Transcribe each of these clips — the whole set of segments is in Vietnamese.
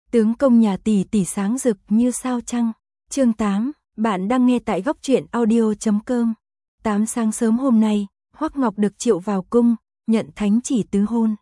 Tướng công nhà tỷ tỷ sáng rực như sao trăng. Chương 8, bạn đang nghe tại góc truyện audio.com. 8 sáng sớm hôm nay, Hoắc Ngọc được triệu vào cung, nhận thánh chỉ tứ hôn.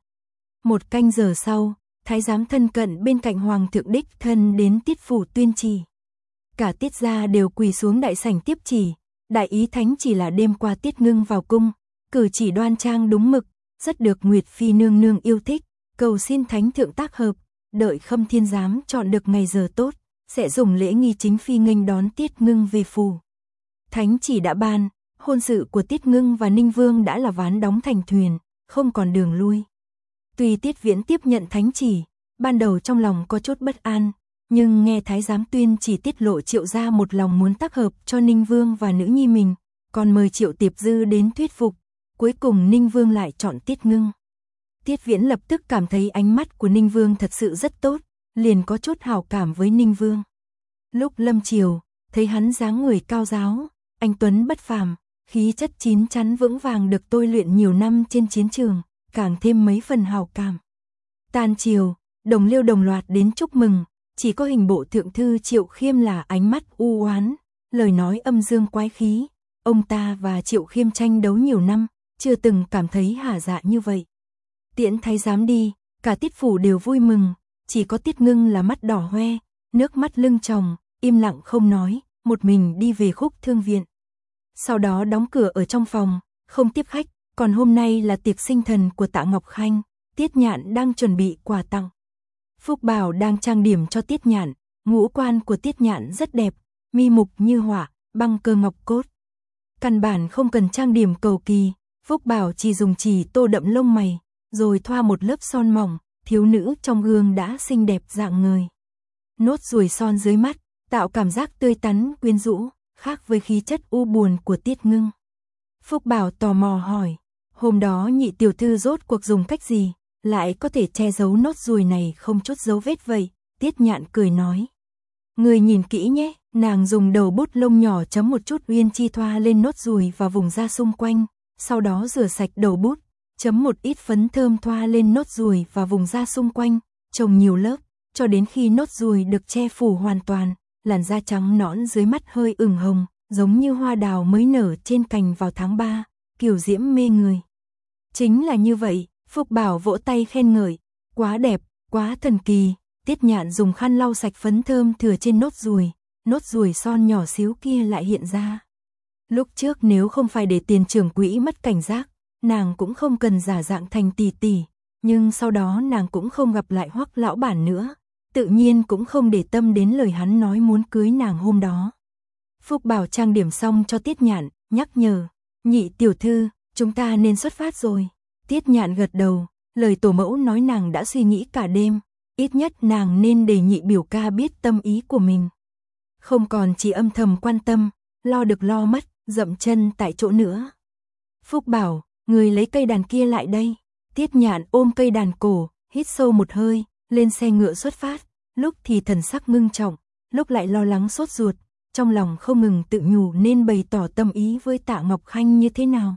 1 canh giờ sau, thái giám thân cận bên cạnh hoàng thượng đích thân đến Tiết phủ tuyên chỉ. Cả Tiết gia đều quỳ xuống đại sảnh tiếp chỉ, đại ý thánh chỉ là đêm qua Tiết Ngưng vào cung, cử chỉ đoan trang đúng mực, rất được Nguyệt phi nương nương yêu thích, cầu xin thánh thượng tác hợp, đợi Khâm Thiên giám chọn được ngày giờ tốt, sẽ dùng lễ nghi chính phi nghênh đón Tiết Ngưng về phủ. Thánh chỉ đã ban, hôn sự của Tiết Ngưng và Ninh Vương đã là ván đóng thành thuyền, không còn đường lui. Tuy Tiết Viễn tiếp nhận thánh chỉ, ban đầu trong lòng có chút bất an, nhưng nghe thái giám tuyên chỉ tiết lộ Triệu gia một lòng muốn tác hợp cho Ninh Vương và nữ nhi mình, còn mời Triệu Tiệp Dư đến thuyết phục, cuối cùng Ninh Vương lại chọn Tiết Ngưng. Tiết Viễn lập tức cảm thấy ánh mắt của Ninh Vương thật sự rất tốt, liền có chút hảo cảm với Ninh Vương. Lúc lâm triều, thấy hắn dáng người cao ráo, anh tuấn bất phàm, khí chất chín chắn vững vàng được tôi luyện nhiều năm trên chiến trường, càng thêm mấy phần hảo cảm. Tan triều, đồng liêu đồng loạt đến chúc mừng, chỉ có hình bộ thượng thư Triệu Khiêm là ánh mắt u oán, lời nói âm dương quái khí. Ông ta và Triệu Khiêm tranh đấu nhiều năm, chưa từng cảm thấy hả dạ như vậy. Tiễn thái giám đi, cả Tiết phủ đều vui mừng, chỉ có Tiết Ngưng là mắt đỏ hoe, nước mắt lưng tròng, im lặng không nói, một mình đi về Khúc Thương viện. Sau đó đóng cửa ở trong phòng, không tiếp khách, còn hôm nay là tiệc sinh thần của Tạ Ngọc Khanh, Tiết Nhạn đang chuẩn bị quà tặng. Phúc Bảo đang trang điểm cho Tiết Nhạn, ngũ quan của Tiết Nhạn rất đẹp, mi mục như họa, băng cơ ngọc cốt. Căn bản không cần trang điểm cầu kỳ, Phúc Bảo chỉ dùng chì tô đậm lông mày, rồi thoa một lớp son mỏng, thiếu nữ trong gương đã xinh đẹp dạng người. Nốt ruồi son dưới mắt, tạo cảm giác tươi tắn quyến rũ, khác với khí chất u buồn của Tiết Ngưng. Phúc Bảo tò mò hỏi, hôm đó nhị tiểu thư rốt cuộc dùng cách gì, lại có thể che giấu nốt ruồi này không chút dấu vết vậy? Tiết Nhạn cười nói, người nhìn kỹ nhé, nàng dùng đầu bút lông nhỏ chấm một chút uyên chi thoa lên nốt ruồi và vùng da xung quanh, sau đó rửa sạch đầu bút, chấm một ít phấn thơm thoa lên nốt ruồi và vùng da xung quanh, trồng nhiều lớp, cho đến khi nốt ruồi được che phủ hoàn toàn, làn da trắng nõn dưới mắt hơi ửng hồng, giống như hoa đào mới nở trên cành vào tháng 3, kiều diễm mê người. Chính là như vậy, Phúc Bảo vỗ tay khen ngợi, quá đẹp, quá thần kỳ. Tiết Nhạn dùng khăn lau sạch phấn thơm thừa trên nốt ruồi son nhỏ xíu kia lại hiện ra. Lúc trước nếu không phải để tiền trưởng quỹ mất cảnh giác, nàng cũng không cần giả dạng thành tỷ tỷ, nhưng sau đó nàng cũng không gặp lại Hoắc lão bản nữa, tự nhiên cũng không để tâm đến lời hắn nói muốn cưới nàng hôm đó. Phúc Bảo trang điểm xong cho Tiết Nhạn, nhắc nhở, nhị tiểu thư, chúng ta nên xuất phát rồi. Tiết Nhạn gật đầu, lời tổ mẫu nói nàng đã suy nghĩ cả đêm, ít nhất nàng nên để nhị biểu ca biết tâm ý của mình. Không còn chỉ âm thầm quan tâm, lo được lo mất, dậm chân tại chỗ nữa. Phúc Bảo, người lấy cây đàn kia lại đây. Tiết Nhạn ôm cây đàn cổ, hít sâu một hơi, lên xe ngựa xuất phát, lúc thì thần sắc ngưng trọng, lúc lại lo lắng sốt ruột, trong lòng không ngừng tự nhủ nên bày tỏ tâm ý với Tạ Ngọc Khanh như thế nào.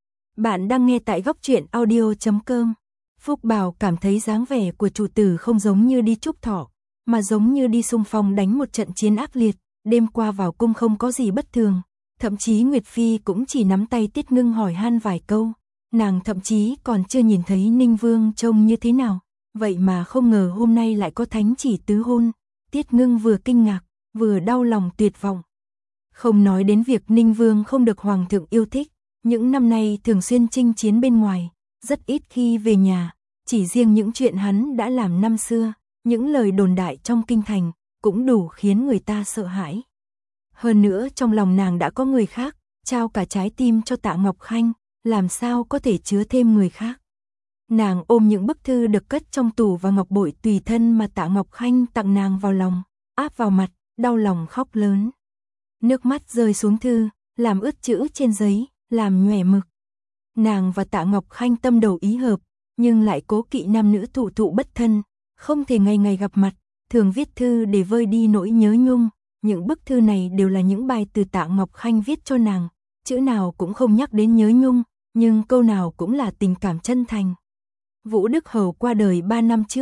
Bạn đang nghe tại góc truyện audio.com. Phúc Bảo cảm thấy dáng vẻ của chủ tử không giống như đi chúc thọ, mà giống như đi xung phong đánh một trận chiến ác liệt, đêm qua vào cung không có gì bất thường, thậm chí Nguyệt Phi cũng chỉ nắm tay Tiết Ngưng hỏi han vài câu, nàng thậm chí còn chưa nhìn thấy Ninh Vương trông như thế nào, vậy mà không ngờ hôm nay lại có thánh chỉ tứ hôn. Tiết Ngưng vừa kinh ngạc, vừa đau lòng tuyệt vọng. Không nói đến việc Ninh Vương không được hoàng thượng yêu thích, những năm nay thường xuyên chinh chiến bên ngoài, rất ít khi về nhà, chỉ riêng những chuyện hắn đã làm năm xưa, những lời đồn đại trong kinh thành, cũng đủ khiến người ta sợ hãi. Hơn nữa trong lòng nàng đã có người khác, trao cả trái tim cho Tạ Ngọc Khanh, làm sao có thể chứa thêm người khác. Nàng ôm những bức thư được cất trong tủ và ngọc bội tùy thân mà Tạ Ngọc Khanh tặng nàng vào lòng, áp vào mặt, đau lòng khóc lớn. Nước mắt rơi xuống thư, làm ướt chữ trên giấy, làm nhòe mực. Nàng và Tạ Ngọc Khanh tâm đầu ý hợp, nhưng lại cố kỵ nam nữ thụ thụ bất thân, không thể ngày ngày gặp mặt, thường viết thư để vơi đi nỗi nhớ nhung. Những bức thư này đều là những bài từ Tạ Ngọc Khanh viết cho nàng, chữ nào cũng không nhắc đến nhớ nhung, nhưng câu nào cũng là tình cảm chân thành. Vũ Đức Hầu qua đời 3 năm trước,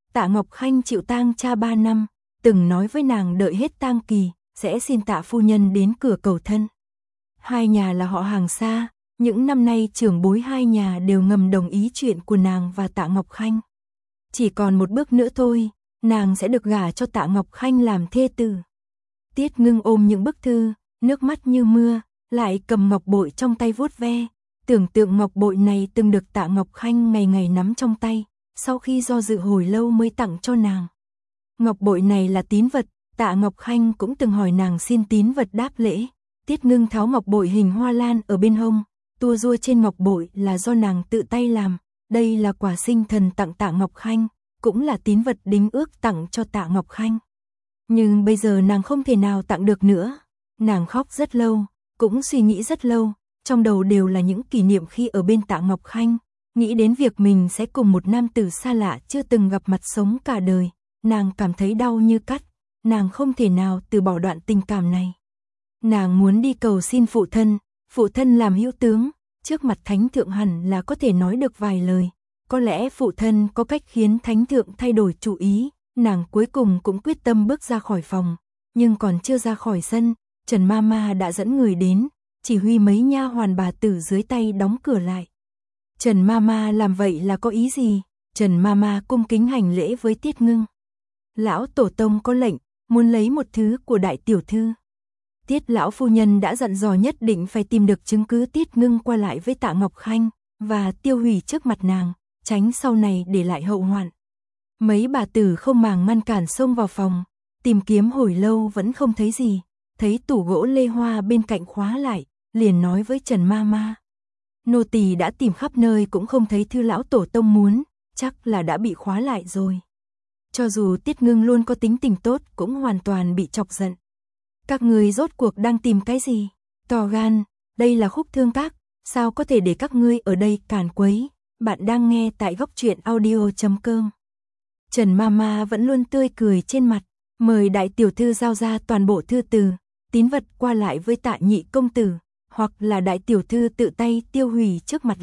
Tạ Ngọc Khanh chịu tang cha 3 năm, từng nói với nàng đợi hết tang kỳ, sẽ xin Tạ phu nhân đến cửa cầu thân. Hai nhà là họ hàng xa, những năm nay trưởng bối hai nhà đều ngầm đồng ý chuyện của nàng và Tạ Ngọc Khanh. Chỉ còn một bước nữa thôi, nàng sẽ được gả cho Tạ Ngọc Khanh làm thê tử. Tiết Ngưng ôm những bức thư, nước mắt như mưa, lại cầm ngọc bội trong tay vuốt ve, tưởng tượng ngọc bội này từng được Tạ Ngọc Khanh ngày ngày nắm trong tay, sau khi do dự hồi lâu mới tặng cho nàng. Ngọc bội này là tín vật, Tạ Ngọc Khanh cũng từng hỏi nàng xin tín vật đáp lễ. Tiết Ngưng tháo ngọc bội hình hoa lan ở bên hông, tua rua trên ngọc bội là do nàng tự tay làm, đây là quả sinh thần tặng Tạ Ngọc Khanh, cũng là tín vật đính ước tặng cho Tạ Ngọc Khanh. Nhưng bây giờ nàng không thể nào tặng được nữa. Nàng khóc rất lâu, cũng suy nghĩ rất lâu, trong đầu đều là những kỷ niệm khi ở bên Tạ Ngọc Khanh, nghĩ đến việc mình sẽ cùng một nam tử xa lạ chưa từng gặp mặt sống cả đời, nàng cảm thấy đau như cắt, nàng không thể nào từ bỏ đoạn tình cảm này. Nàng muốn đi cầu xin phụ thân làm hữu tướng, trước mặt thánh thượng hẳn là có thể nói được vài lời, có lẽ phụ thân có cách khiến thánh thượng thay đổi chủ ý, nàng cuối cùng cũng quyết tâm bước ra khỏi phòng, nhưng còn chưa ra khỏi sân, Trần Mama đã dẫn người đến, chỉ huy mấy nha hoàn bà tử dưới tay đóng cửa lại. Trần Mama làm vậy là có ý gì? Trần Mama cung kính hành lễ với Tiết Ngưng. Lão tổ tông có lệnh, muốn lấy một thứ của đại tiểu thư. Tiết lão phu nhân đã dặn dò nhất định phải tìm được chứng cứ Tiết Ngưng qua lại với Tạ Ngọc Khanh và tiêu hủy trước mặt nàng, tránh sau này để lại hậu hoạn. Mấy bà tử không màng ngăn cản xông vào phòng, tìm kiếm hồi lâu vẫn không thấy gì, thấy tủ gỗ lê hoa bên cạnh khóa lại, liền nói với Trần Mama. Nô tỳ đã tìm khắp nơi cũng không thấy thư lão tổ tông muốn, chắc là đã bị khóa lại rồi. Cho dù Tiết Ngưng luôn có tính tình tốt cũng hoàn toàn bị chọc giận. Các người rốt cuộc đang tìm cái gì? To gan, đây là Khúc Thương Các, sao có thể để các ngươi ở đây càn quấy? Bạn đang nghe tại Góc Truyện Audio.com. Trần Mama vẫn luôn tươi cười trên mặt, mời đại tiểu thư giao ra toàn bộ thư từ, tín vật qua lại với Tạ nhị công tử, hoặc là đại tiểu thư tự tay tiêu hủy trước mặt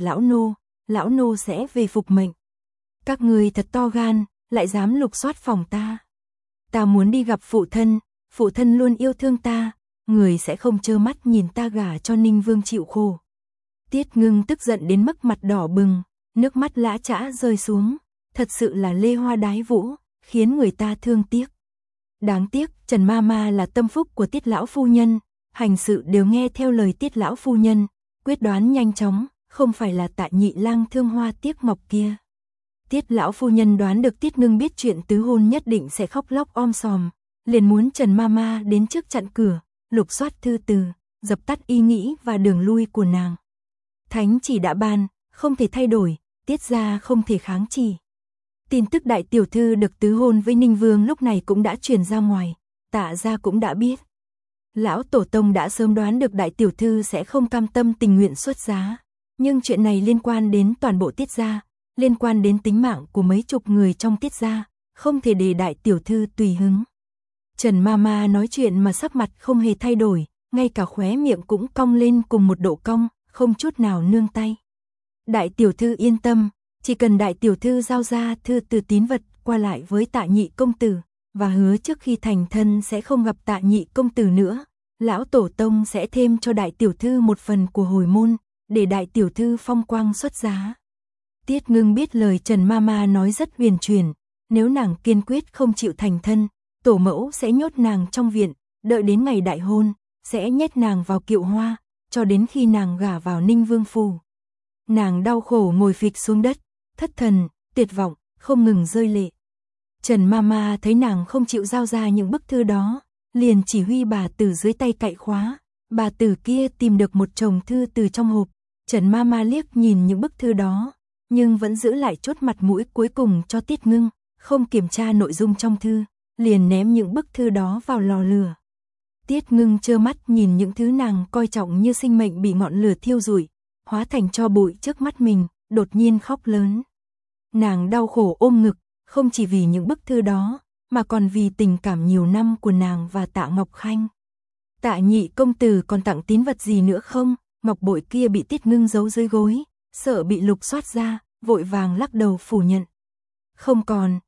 lão nô sẽ về phục mệnh. Các người thật to gan, lại dám lục soát phòng ta. Ta muốn đi gặp phụ thân luôn yêu thương ta, người sẽ không trơ mắt nhìn ta gả cho Ninh Vương chịu khổ. Tiết Ngưng tức giận đến mức mặt đỏ bừng, nước mắt lã chã rơi xuống, thật sự là lê hoa đái vũ, khiến người ta thương tiếc. Đáng tiếc, Trần Mama là tâm phúc của Tiết lão phu nhân, hành sự đều nghe theo lời Tiết lão phu nhân, quyết đoán nhanh chóng, không phải là Tạ nhị lang thương hoa tiếc ngọc kia. Tiết lão phu nhân đoán được Tiết Ngưng biết chuyện tứ hôn nhất định sẽ khóc lóc om sòm, liền muốn Trần Mama đến trước chặn cửa, lục soát thư từ, dập tắt ý nghĩ và đường lui của nàng. Thánh chỉ đã ban, không thể thay đổi, Tiết gia không thể kháng chỉ. Tin tức đại tiểu thư được tứ hôn với Ninh Vương lúc này cũng đã truyền ra ngoài, Tạ gia cũng đã biết. Lão tổ tông đã sớm đoán được đại tiểu thư sẽ không cam tâm tình nguyện xuất giá, nhưng chuyện này liên quan đến toàn bộ Tiết gia, liên quan đến tính mạng của mấy chục người trong Tiết gia, không thể để đại tiểu thư tùy hứng. Trần Mama nói chuyện mà sắc mặt không hề thay đổi, ngay cả khóe miệng cũng cong lên cùng một độ cong, không chút nào nương tay. Đại tiểu thư yên tâm, chỉ cần đại tiểu thư giao ra thư từ tín vật qua lại với Tạ nhị công tử, và hứa trước khi thành thân sẽ không gặp Tạ nhị công tử nữa, lão tổ tông sẽ thêm cho đại tiểu thư một phần của hồi môn, để đại tiểu thư phong quang xuất giá. Tiết Ngưng biết lời Trần Mama nói rất huyền chuyển, nếu nàng kiên quyết không chịu thành thân, tổ mẫu sẽ nhốt nàng trong viện, đợi đến ngày đại hôn, sẽ nhét nàng vào kiệu hoa, cho đến khi nàng gả vào Ninh Vương phủ. Nàng đau khổ ngồi phịch xuống đất, thất thần, tuyệt vọng, không ngừng rơi lệ. Trần Mama thấy nàng không chịu giao ra những bức thư đó, liền chỉ huy bà tử dưới tay cậy khóa, bà tử kia tìm được một chồng thư từ trong hộp. Trần Mama liếc nhìn những bức thư đó, nhưng vẫn giữ lại chốt mặt mũi cuối cùng cho Tiết Ngưng, không kiểm tra nội dung trong thư, liền ném những bức thư đó vào lò lửa. Tiết Ngưng trơ mắt nhìn những thứ nàng coi trọng như sinh mệnh bị ngọn lửa thiêu rụi, hóa thành tro bụi trước mắt mình, đột nhiên khóc lớn. Nàng đau khổ ôm ngực, không chỉ vì những bức thư đó, mà còn vì tình cảm nhiều năm của nàng và Tạ Ngọc Khanh. Tạ nhị công tử còn tặng tín vật gì nữa không? Ngọc bội kia bị Tiết Ngưng giấu dưới gối, sợ bị lục soát ra, vội vàng lắc đầu phủ nhận. Không còn,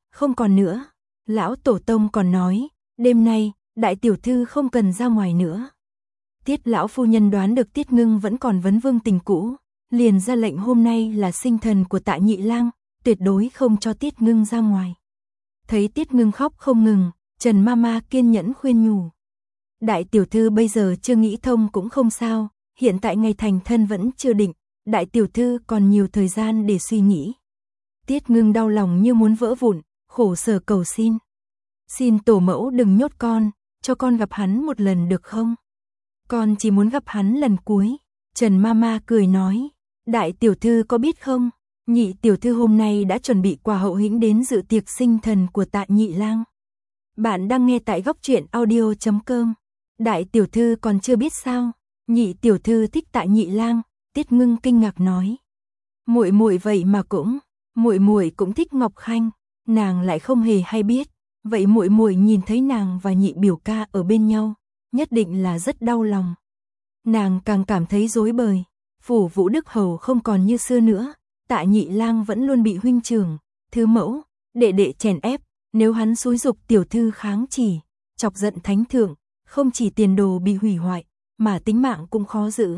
không còn nữa. Lão tổ tông còn nói, đêm nay, đại tiểu thư không cần ra ngoài nữa. Tiết lão phu nhân đoán được Tiết Ngưng vẫn còn vấn vương tình cũ, liền ra lệnh hôm nay là sinh thần của Tạ Nhị Lang, tuyệt đối không cho Tiết Ngưng ra ngoài. Thấy Tiết Ngưng khóc không ngừng, Trần Mama kiên nhẫn khuyên nhủ. Đại tiểu thư bây giờ chưa nghĩ thông cũng không sao, hiện tại ngày thành thân vẫn chưa định, đại tiểu thư còn nhiều thời gian để suy nghĩ. Tiết Ngưng đau lòng như muốn vỡ vụn, khổ sở cầu xin. Xin tổ mẫu đừng nhốt con, cho con gặp hắn một lần được không? Con chỉ muốn gặp hắn lần cuối. Trần Mama cười nói, đại tiểu thư có biết không, nhị tiểu thư hôm nay đã chuẩn bị quà hậu hĩnh đến dự tiệc sinh thần của Tạ Nhị Lang. Bạn đang nghe tại góc truyện audio.com. Đại tiểu thư còn chưa biết sao? Nhị tiểu thư thích Tạ Nhị Lang. Tiết Ngưng kinh ngạc nói. Muội muội vậy mà muội muội cũng thích Ngọc Khanh, nàng lại không hề hay biết. Vậy muội muội nhìn thấy nàng và nhị biểu ca ở bên nhau, nhất định là rất đau lòng. Nàng càng cảm thấy rối bời. Phủ Vũ Đức Hầu không còn như xưa nữa, Tạ Nhị Lang vẫn luôn bị huynh trưởng, thứ mẫu, đệ đệ chèn ép. Nếu hắn xúi giục tiểu thư kháng chỉ, chọc giận thánh thượng, không chỉ tiền đồ bị hủy hoại, mà tính mạng cũng khó giữ.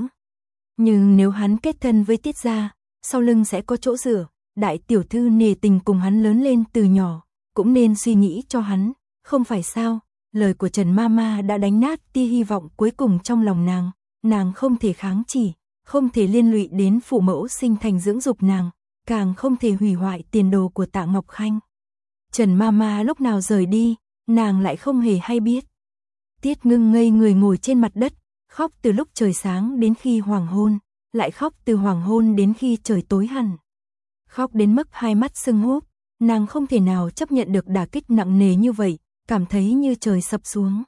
Nhưng nếu hắn kết thân với Tiết gia, sau lưng sẽ có chỗ dựa, đại tiểu thư nề tình cùng hắn lớn lên từ nhỏ, cũng nên suy nghĩ cho hắn, không phải sao? Lời của Trần Mama đã đánh nát tia hy vọng cuối cùng trong lòng nàng không thể kháng chỉ, không thể liên lụy đến phụ mẫu sinh thành dưỡng dục nàng, càng không thể hủy hoại tiền đồ của Tạ Ngọc Khanh. Trần Mama lúc nào rời đi, nàng lại không hề hay biết. Tiết Ngưng ngây người ngồi trên mặt đất, khóc từ lúc trời sáng đến khi hoàng hôn, lại khóc từ hoàng hôn đến khi trời tối hẳn. Khóc đến mức hai mắt sưng húp, nàng không thể nào chấp nhận được đả kích nặng nề như vậy, cảm thấy như trời sập xuống.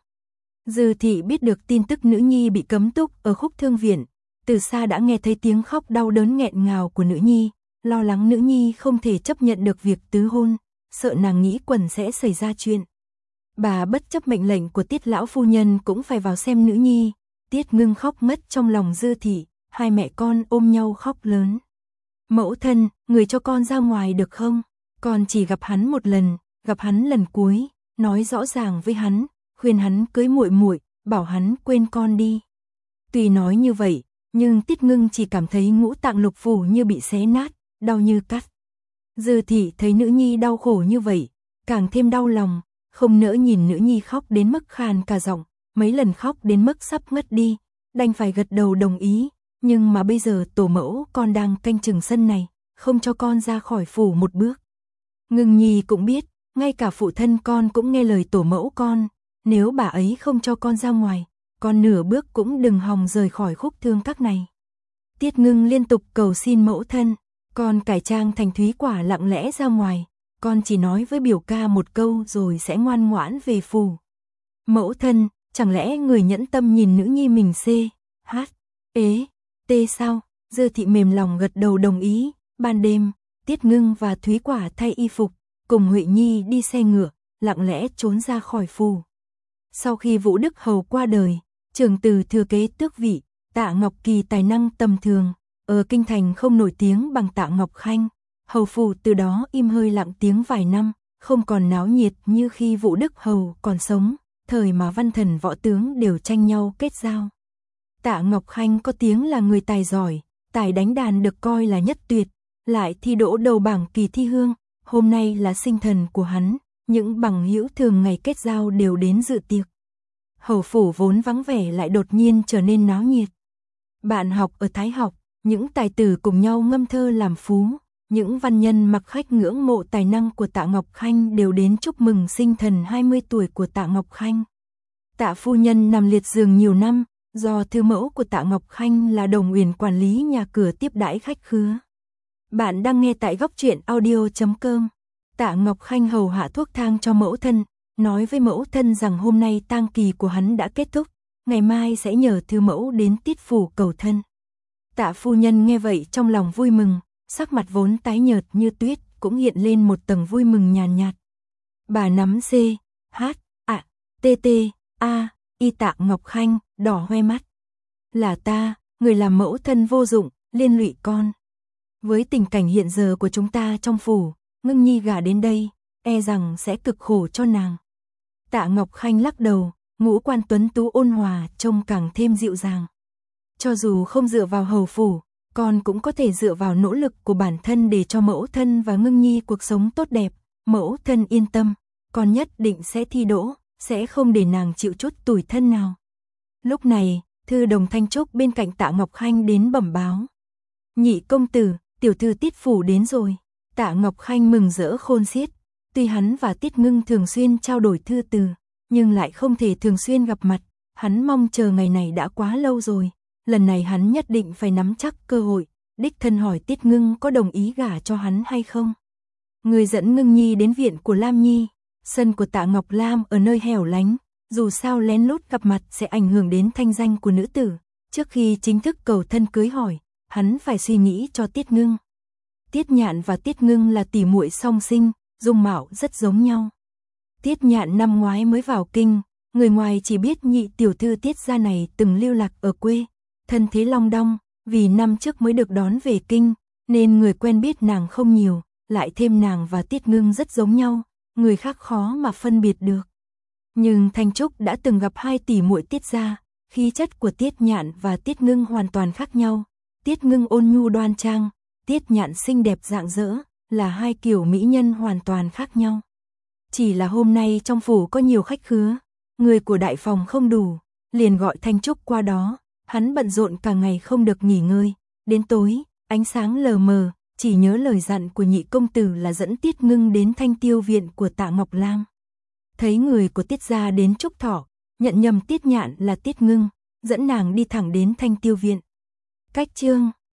Dư thị biết được tin tức nữ nhi bị cấm túc ở Khúc Thương Viện, từ xa đã nghe thấy tiếng khóc đau đớn nghẹn ngào của nữ nhi, lo lắng nữ nhi không thể chấp nhận được việc tứ hôn, sợ nàng nghĩ quẩn sẽ xảy ra chuyện. Bà bất chấp mệnh lệnh của Tiết lão phu nhân cũng phải vào xem nữ nhi. Tiết Ngưng khóc ngất trong lòng Dư thị, hai mẹ con ôm nhau khóc lớn. Mẫu thân, người cho con ra ngoài được không? Con chỉ gặp hắn một lần, gặp hắn lần cuối, nói rõ ràng với hắn, khuyên hắn cưới muội muội, bảo hắn quên con đi. Tuy nói như vậy, nhưng Tiết Ngưng chỉ cảm thấy ngũ tạng lục phủ như bị xé nát, đau như cắt. Dư thị thấy nữ nhi đau khổ như vậy, càng thêm đau lòng, không nỡ nhìn nữ nhi khóc đến mức khàn cả giọng, mấy lần khóc đến mức sắp ngất đi, đành phải gật đầu đồng ý, nhưng mà bây giờ tổ mẫu con đang canh chừng sân này, không cho con ra khỏi phủ một bước. Ngưng nhi cũng biết, ngay cả phụ thân con cũng nghe lời tổ mẫu con, nếu bà ấy không cho con ra ngoài, con nửa bước cũng đừng hòng rời khỏi Khúc Thương Các này. Tiết Ngưng liên tục cầu xin mẫu thân, con cải trang thành Thúy Quả lặng lẽ ra ngoài, con chỉ nói với biểu ca một câu rồi sẽ ngoan ngoãn về phủ. Mẫu thân, chẳng lẽ người nhẫn tâm nhìn nữ nhi mình tê sao? Dư thị mềm lòng gật đầu đồng ý. Ban đêm, Tiết Ngưng và Thúy Quả thay y phục, cùng Huệ Nhi đi xe ngựa, lặng lẽ trốn ra khỏi phủ. Sau khi Vũ Đức Hầu qua đời, Trường Từ thừa kế tước vị, Tạ Ngọc Kỳ tài năng tầm thường, ở kinh thành không nổi tiếng bằng Tạ Ngọc Khanh. Hầu phủ từ đó im hơi lặng tiếng vài năm, không còn náo nhiệt như khi Vũ Đức Hầu còn sống, thời mà văn thần võ tướng đều tranh nhau kết giao. Tạ Ngọc Khanh có tiếng là người tài giỏi, tài đánh đàn được coi là nhất tuyệt, lại thi đỗ đầu bảng kỳ thi hương, hôm nay là sinh thần của hắn, những bằng hữu thường ngày kết giao đều đến dự tiệc. Hầu phủ vốn vắng vẻ lại đột nhiên trở nên náo nhiệt. Bạn học ở Thái học, những tài tử cùng nhau ngâm thơ làm phú, những văn nhân mặc khách ngưỡng mộ tài năng của Tạ Ngọc Khanh đều đến chúc mừng sinh thần 20 tuổi của Tạ Ngọc Khanh. Tạ phu nhân nằm liệt giường nhiều năm, do thư mẫu của Tạ Ngọc Khanh là Đồng Uyển quản lý nhà cửa tiếp đãi khách khứa. Bạn đang nghe tại góc truyện audio.com. Tạ Ngọc Khanh hầu hạ thuốc thang cho mẫu thân, nói với mẫu thân rằng hôm nay tang kỳ của hắn đã kết thúc, ngày mai sẽ nhờ thư mẫu đến Tiết phủ cầu thân. Tạ phu nhân nghe vậy trong lòng vui mừng, sắc mặt vốn tái nhợt như tuyết cũng hiện lên một tầng vui mừng nhàn nhạt. Bà nắm y Tạ Ngọc Khanh, đỏ hoe mắt. Là ta, người làm mẫu thân vô dụng, liên lụy con. Với tình cảnh hiện giờ của chúng ta trong phủ, Ngưng nhi gả đến đây, e rằng sẽ cực khổ cho nàng. Tạ Ngọc Khanh lắc đầu, ngũ quan tuấn tú ôn hòa trông càng thêm dịu dàng. Cho dù không dựa vào hầu phủ, con cũng có thể dựa vào nỗ lực của bản thân để cho mẫu thân và Ngưng Nhi cuộc sống tốt đẹp. Mẫu thân yên tâm, con nhất định sẽ thi đỗ, sẽ không để nàng chịu chút tủi thân nào. Lúc này, thư đồng Thanh Trúc bên cạnh Tạ Ngọc Khanh đến bẩm báo. Nhị công tử, tiểu thư Tiết phủ đến rồi. Tạ Ngọc Khanh mừng rỡ khôn xiết. Tuy hắn và Tiết Ngưng thường xuyên trao đổi thư từ, nhưng lại không thể thường xuyên gặp mặt. Hắn mong chờ ngày này đã quá lâu rồi. Lần này hắn nhất định phải nắm chắc cơ hội, đích thân hỏi Tiết Ngưng có đồng ý gả cho hắn hay không. Người dẫn Ngưng Nhi đến viện của Lam Nhi. Sân của Tạ Ngọc Lam ở nơi hẻo lánh, dù sao lén lút gặp mặt sẽ ảnh hưởng đến thanh danh của nữ tử. Trước khi chính thức cầu thân cưới hỏi, hắn phải suy nghĩ cho Tiết Ngưng. Tiết Nhạn và Tiết Ngưng là tỷ muội song sinh, dung mạo rất giống nhau. Tiết Nhạn năm ngoái mới vào kinh, người ngoài chỉ biết nhị tiểu thư Tiết gia này từng lưu lạc ở quê, thân thế long đong, vì năm trước mới được đón về kinh, nên người quen biết nàng không nhiều, lại thêm nàng và Tiết Ngưng rất giống nhau, người khác khó mà phân biệt được. Nhưng Thanh Trúc đã từng gặp hai tỷ muội Tiết gia, khí chất của Tiết Nhạn và Tiết Ngưng hoàn toàn khác nhau. Tiết Ngưng ôn nhu đoan trang, Tiết Nhạn xinh đẹp rạng rỡ, là hai kiểu mỹ nhân hoàn toàn khác nhau. Chỉ là hôm nay trong phủ có nhiều khách khứa, người của đại phòng không đủ, liền gọi Thanh Trúc qua đó, hắn bận rộn cả ngày không được nghỉ ngơi, đến tối, ánh sáng lờ mờ, chỉ nhớ lời dặn của nhị công tử là dẫn Tiết Ngưng đến Thanh Tiêu viện của Tạ Ngọc Lam. Thấy người của Tiết gia đến chúc thọ, nhận nhầm Tiết Nhạn là Tiết Ngưng, dẫn nàng đi thẳng đến Thanh Tiêu viện. Cách chương